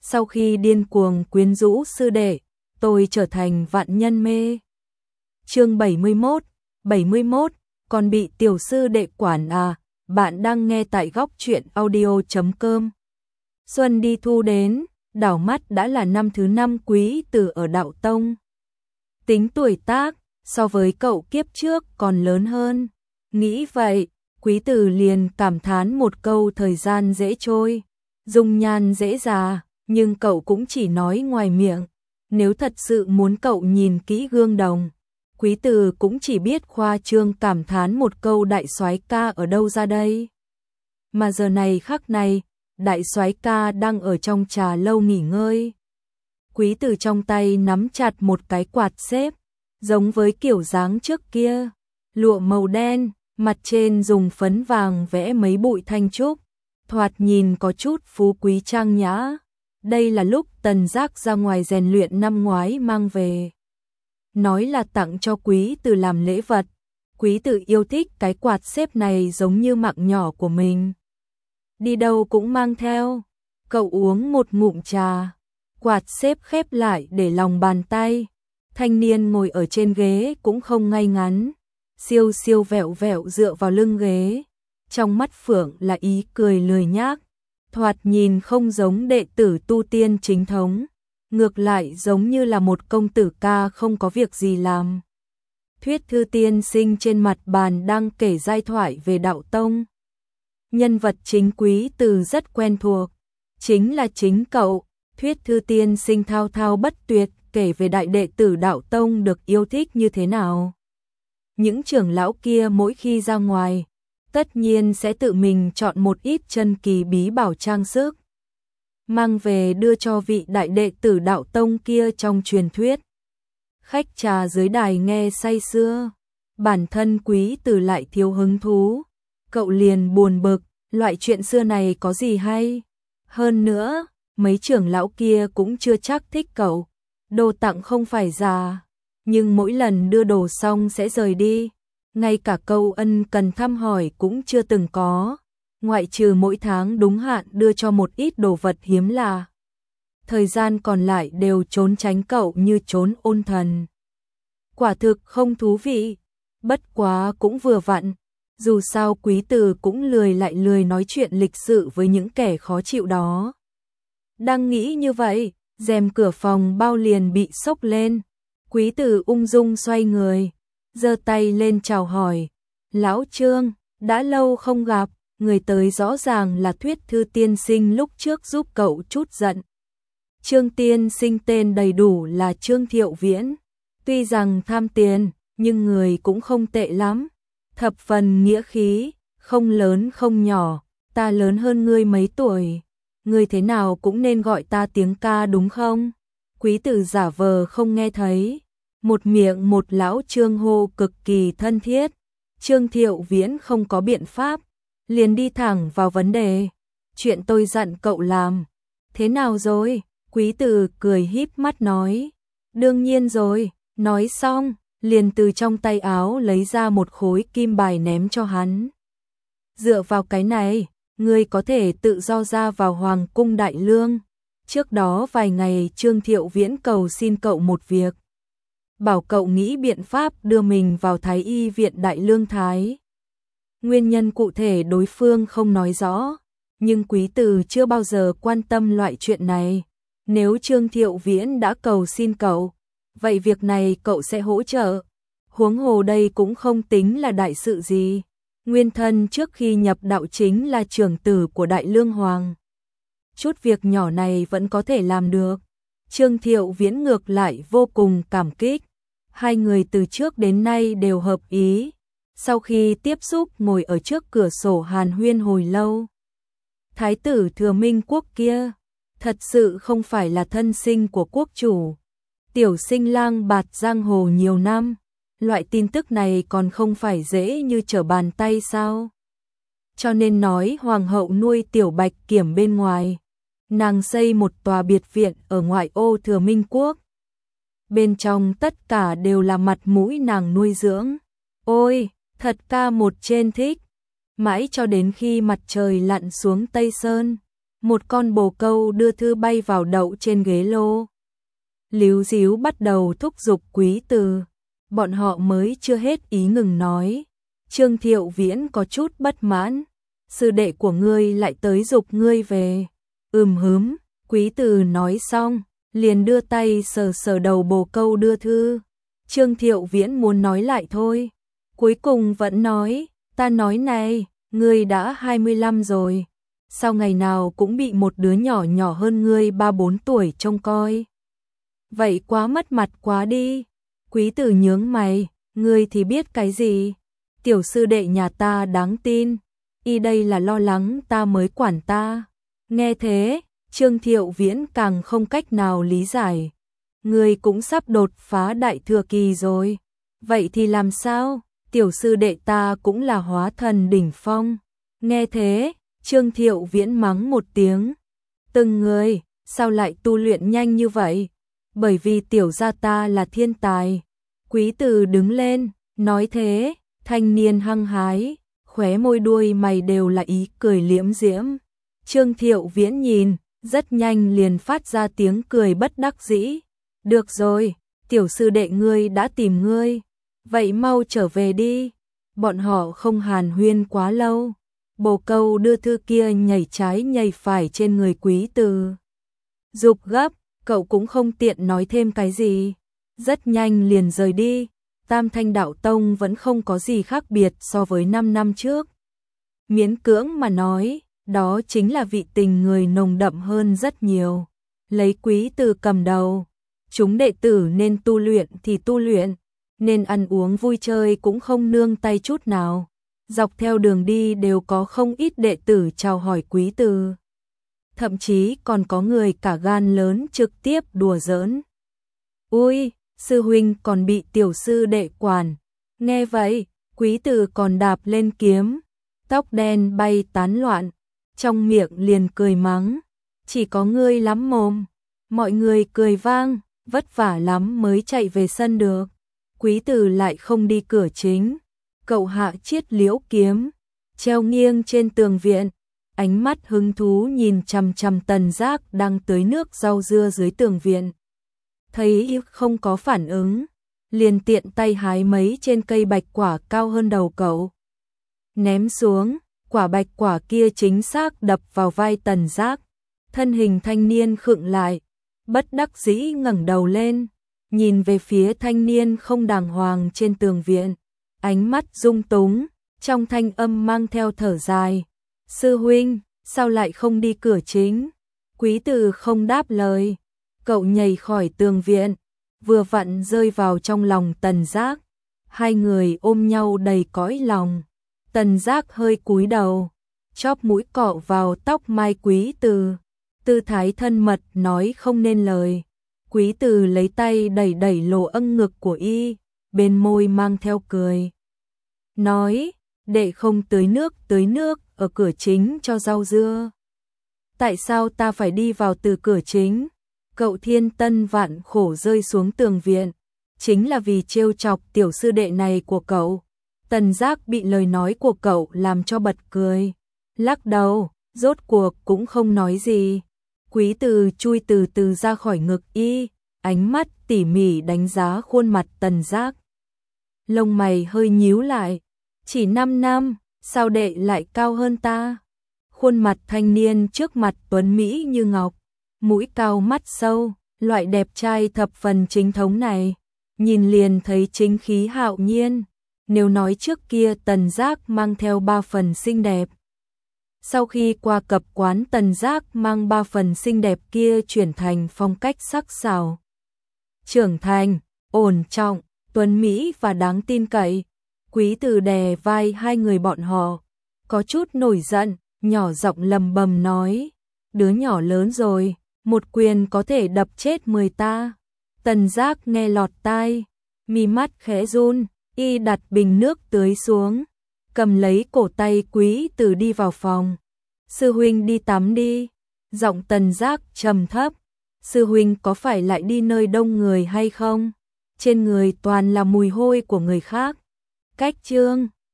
sau khi điên cuồng quyến rũ sư đệ, tôi trở thành vạn nhân mê. Chương 71, còn bị tiểu sư đệ quản à? Bạn đang nghe tại góc truyện audio.com. Xuân đi thu đến, đảo mắt đã là năm thứ 5 Quý Tử ở đạo tông. Tính tuổi tác, so với cậu kiếp trước còn lớn hơn. Nghĩ vậy, Quý Tử liền cảm thán một câu thời gian dễ trôi, dung nhan dễ già, nhưng cậu cũng chỉ nói ngoài miệng. Nếu thật sự muốn cậu nhìn kỹ gương đồng, Quý Tử cũng chỉ biết khoa trương cảm thán một câu đại soái ca ở đâu ra đây. Mà giờ này khắc này, đại soái ca đang ở trong trà lâu nghỉ ngơi. Quý Tử trong tay nắm chặt một cái quạt xếp, giống với kiểu dáng trước kia, lụa màu đen, mặt trên dùng phấn vàng vẽ mấy bụi thanh trúc, thoạt nhìn có chút phú quý trang nhã. Đây là lúc Tần Giác ra ngoài rèn luyện năm ngoái mang về. Nói là tặng cho Quý Tử làm lễ vật. Quý Tử yêu thích cái quạt xếp này giống như mạng nhỏ của mình. Đi đâu cũng mang theo. Cậu uống một ngụm trà, quạt xếp khép lại để lòng bàn tay. Thanh niên ngồi ở trên ghế cũng không ngay ngắn, siêu siêu vẹo vẹo dựa vào lưng ghế. Trong mắt Phượng là ý cười lười nhác, thoạt nhìn không giống đệ tử tu tiên chính thống, ngược lại giống như là một công tử ca không có việc gì làm. Thuyết Thư tiên sinh trên mặt bàn đang kể giai thoại về đạo tông. Nhân vật chính Quý Tử rất quen thuộc, chính là chính cậu. Thuyết Thư tiên sinh thao thao bất tuyệt kể về đại đệ tử đạo tông được yêu thích như thế nào. Những trưởng lão kia mỗi khi ra ngoài, tất nhiên sẽ tự mình chọn một ít chân kỳ bí bảo trang sức, mang về đưa cho vị đại đệ tử đạo tông kia trong truyền thuyết. Khách trà dưới đài nghe say sưa, bản thân Quý Tử lại thiếu hứng thú. Cậu liền buồn bực, loại chuyện xưa này có gì hay. Hơn nữa, mấy trưởng lão kia cũng chưa chắc thích cậu. Đồ tặng không phải già, nhưng mỗi lần đưa đồ xong sẽ rời đi. Ngay cả câu ân cần thăm hỏi cũng chưa từng có, ngoại trừ mỗi tháng đúng hạn đưa cho một ít đồ vật hiếm lạ. Thời gian còn lại đều trốn tránh cậu như trốn ôn thần. Quả thực không thú vị, bất quá cũng vừa vặn. Dù sao Quý Tử cũng lười nói chuyện lịch sự với những kẻ khó chịu đó. Đang nghĩ như vậy, rèm cửa phòng bao liền bị xốc lên. Quý Tử ung dung xoay người, giơ tay lên chào hỏi. Lão Trương, đã lâu không gặp, người tới rõ ràng là Thuyết Thư tiên sinh lúc trước giúp cậu chút giận. Trương tiên sinh tên đầy đủ là Trương Thiệu Viễn. Tuy rằng tham tiền, nhưng người cũng không tệ lắm. Thập phần nghĩa khí, không lớn không nhỏ, ta lớn hơn ngươi mấy tuổi. Ngươi thế nào cũng nên gọi ta tiếng ca đúng không? Quý Tử giả vờ không nghe thấy. Một miệng một lão Trương hô cực kỳ thân thiết. Trương Thiệu Viễn không có biện pháp, liền đi thẳng vào vấn đề. Chuyện tôi dặn cậu làm, thế nào rồi? Quý Tử cười híp mắt nói. Đương nhiên rồi, nói xong, liền từ trong tay áo lấy ra một khối kim bài ném cho hắn. Dựa vào cái này, ngươi có thể tự do ra vào Hoàng cung Đại Lương. Trước đó vài ngày Trương Thiệu Viễn cầu xin cậu một việc, bảo cậu nghĩ biện pháp đưa mình vào Thái Y viện Đại Lương Thái. Nguyên nhân cụ thể đối phương không nói rõ, nhưng Quý Tử chưa bao giờ quan tâm loại chuyện này. Nếu Trương Thiệu Viễn đã cầu xin cậu, vậy việc này cậu sẽ hỗ trợ. Huống hồ đây cũng không tính là đại sự gì. Nguyên thân trước khi nhập đạo chính là trưởng tử của Đại Lương Hoàng. Chút việc nhỏ này vẫn có thể làm được. Trương Thiệu Viễn ngược lại vô cùng cảm kích. Hai người từ trước đến nay đều hợp ý. Sau khi tiếp xúc ngồi ở trước cửa sổ hàn huyên hồi lâu. Thái tử Thừa Minh Quốc kia thật sự không phải là thân sinh của quốc chủ. Tiểu sinh lang bạt giang hồ nhiều năm. Loại tin tức này còn không phải dễ như trở bàn tay sao? Cho nên nói hoàng hậu nuôi tiểu bạch kiểm bên ngoài. Nàng xây một tòa biệt viện ở ngoại ô Thừa Minh Quốc. Bên trong tất cả đều là mặt mũi nàng nuôi dưỡng. Ôi, thật ca một trên thích. Mãi cho đến khi mặt trời lặn xuống Tây Sơn, một con bồ câu đưa thư bay vào đậu trên ghế lô. Líu díu bắt đầu thúc giục Quý Từ. Bọn họ mới chưa hết ý ngừng nói. Trương Thiệu Viễn có chút bất mãn. Sư đệ của ngươi lại tới giục ngươi về. Hứm, Quý Từ nói xong, liền đưa tay sờ sờ đầu bồ câu đưa thư. Trương Thiệu Viễn muốn nói lại thôi. Cuối cùng vẫn nói, ta nói này, ngươi đã 25 rồi. Sao ngày nào cũng bị một đứa nhỏ nhỏ hơn ngươi 3-4 tuổi trông coi. Vậy quá mất mặt quá đi. Quý Từ nhướng mày, ngươi thì biết cái gì? Tiểu sư đệ nhà ta đáng tin. Y đây là lo lắng ta mới quản ta. Nghe thế, Trương Thiệu Viễn càng không cách nào lý giải. Ngươi cũng sắp đột phá đại thừa kỳ rồi. Vậy thì làm sao? Tiểu sư đệ ta cũng là hóa thần đỉnh phong. Nghe thế, Trương Thiệu Viễn mắng một tiếng. Từng người, sao lại tu luyện nhanh như vậy? Bởi vì tiểu gia ta là thiên tài. Quý Từ đứng lên, nói thế, thanh niên hăng hái, khóe môi đuôi mày đều là ý cười liễm diễm. Trương Thiệu Viễn nhìn, rất nhanh liền phát ra tiếng cười bất đắc dĩ. Được rồi, tiểu sư đệ ngươi đã tìm ngươi. Vậy mau trở về đi. Bọn họ không hàn huyên quá lâu. Bồ câu đưa thư kia nhảy trái nhảy phải trên người Quý Từ. Giục gấp, cậu cũng không tiện nói thêm cái gì. Rất nhanh liền rời đi. Tam Thanh Đạo Tông vẫn không có gì khác biệt so với 5 năm trước. Miễn cưỡng mà nói, đó chính là vị tình người nồng đậm hơn rất nhiều. Lấy Quý Từ cầm đầu, chúng đệ tử nên tu luyện thì tu luyện, nên ăn uống vui chơi cũng không nương tay chút nào. Dọc theo đường đi đều có không ít đệ tử chào hỏi Quý Từ. Thậm chí còn có người cả gan lớn trực tiếp đùa giỡn. Ui, sư huynh còn bị tiểu sư đệ quản. Nghe vậy, Quý Từ còn đạp lên kiếm, tóc đen bay tán loạn, trong miệng liền cười mắng. Chỉ có ngươi lắm mồm. Mọi người cười vang, vất vả lắm mới chạy về sân được. Quý Từ lại không đi cửa chính. Cậu hạ chiết liễu kiếm, treo nghiêng trên tường viện, ánh mắt hứng thú nhìn chằm chằm Tần Giác đang tưới nước rau dưa dưới tường viện. Thấy không có phản ứng, liền tiện tay hái mấy trên cây bạch quả cao hơn đầu cậu. Ném xuống, quả bạch quả kia chính xác đập vào vai Tần Giác. Thân hình thanh niên khựng lại, bất đắc dĩ ngẩng đầu lên, nhìn về phía thanh niên không đàng hoàng trên tường viện. Ánh mắt rung túng, trong thanh âm mang theo thở dài. Sư huynh, sao lại không đi cửa chính? Quý Từ không đáp lời. Cậu nhảy khỏi tường viện, vừa vặn rơi vào trong lòng Tần Giác. Hai người ôm nhau đầy cõi lòng. Tần Giác hơi cúi đầu, chóp mũi cọ vào tóc mai Quý Từ. Tư thái thân mật nói không nên lời. Quý Từ lấy tay đẩy đẩy lỗ âng ngực của y, bên môi mang theo cười. Nói, đệ không tưới nước ở cửa chính cho rau dưa. Tại sao ta phải đi vào từ cửa chính? Cậu thiên tân vạn khổ rơi xuống tường viện, chính là vì trêu chọc tiểu sư đệ này của cậu. Tần Giác bị lời nói của cậu làm cho bật cười. Lắc đầu, rốt cuộc cũng không nói gì. Quý Từ chui từ từ ra khỏi ngực y, ánh mắt tỉ mỉ đánh giá khuôn mặt Tần Giác. Lông mày hơi nhíu lại. Chỉ 5 năm, sao đệ lại cao hơn ta? Khuôn mặt thanh niên trước mặt tuấn mỹ như ngọc, mũi cao mắt sâu, loại đẹp trai thập phần chính thống này, nhìn liền thấy chính khí hạo nhiên. Nếu nói trước kia Tần Giác mang theo 3 phần xinh đẹp, sau khi qua cập quán Tần Giác mang 3 phần xinh đẹp kia chuyển thành phong cách sắc sảo, trưởng thành, ổn trọng, tuấn mỹ và đáng tin cậy. Quý Từ đè vai hai người bọn họ, có chút nổi giận, nhỏ giọng lầm bầm nói, đứa nhỏ lớn rồi, một quyền có thể đập chết 10 ta. Tần Giác nghe lọt tai, mi mắt khẽ run, y đặt bình nước tưới xuống, cầm lấy cổ tay Quý Từ đi vào phòng. Sư huynh đi tắm đi. Giọng Tần Giác trầm thấp. Sư huynh có phải lại đi nơi đông người hay không? Trên người toàn là mùi hôi của người khác. Cách chương